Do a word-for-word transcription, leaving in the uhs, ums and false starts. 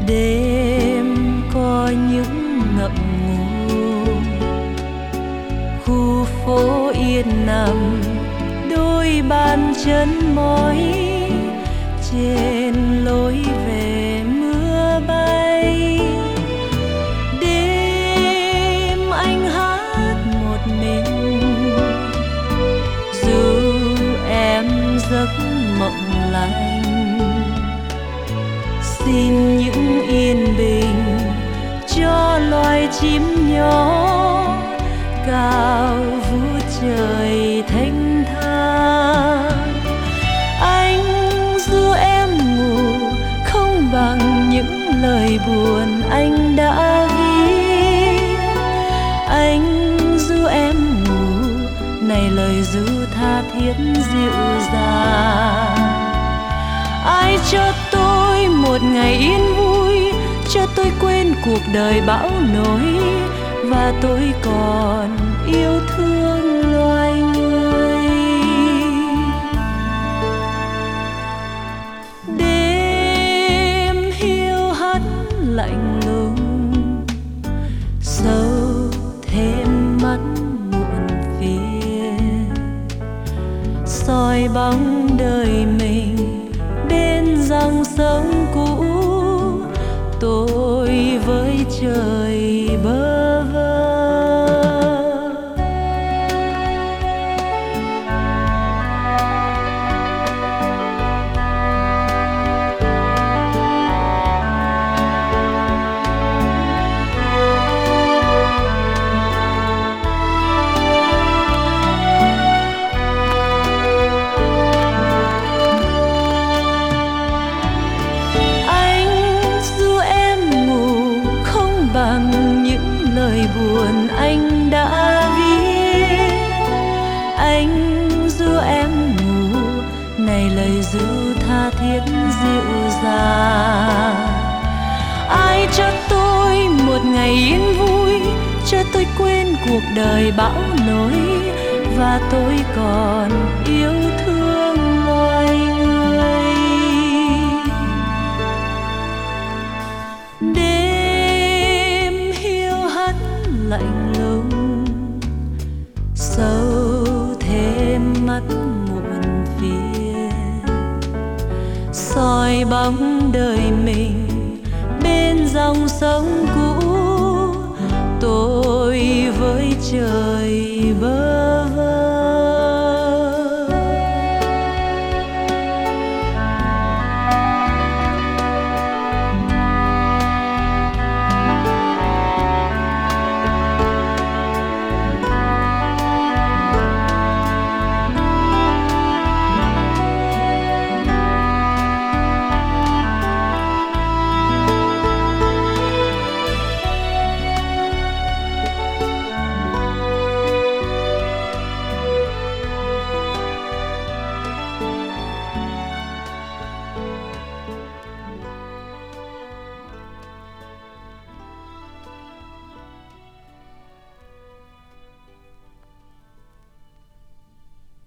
Đêm có những ngậm ngùi, khu phố yên nằm đôi bàn chân mỏi trên lối về mưa bay. Đêm anh hát một mình, dù em giấc mộng lành. Xin những yên bình cho loài chim nhỏ cao vút trời thanh thang. Anh du em ngủ không bằng những lời buồn anh đã viết. Anh du em ngủ này lời ru tha thiết dịu dàng. Ai cho tôi một ngày yên vui, cho tôi quên cuộc đời bão nổi, và tôi còn yêu thương loài người. Đêm hiu hắt lạnh lùng, sâu thêm mắt muộn phiền, soi bóng đời mình bên dòng sông cũ. Tôi với trời bơ vơ. Buồn anh đã viết. Anh du em ngủ này lời ru tha thiết dịu dàng. Ai cho tôi một ngày yên vui, cho tôi quên cuộc đời bão nổi, và tôi còn yêu thương loài người. Lạnh lùng sâu thêm mắt muộn phiền, soi bóng đời mình bên dòng sông cũ. Tôi với trời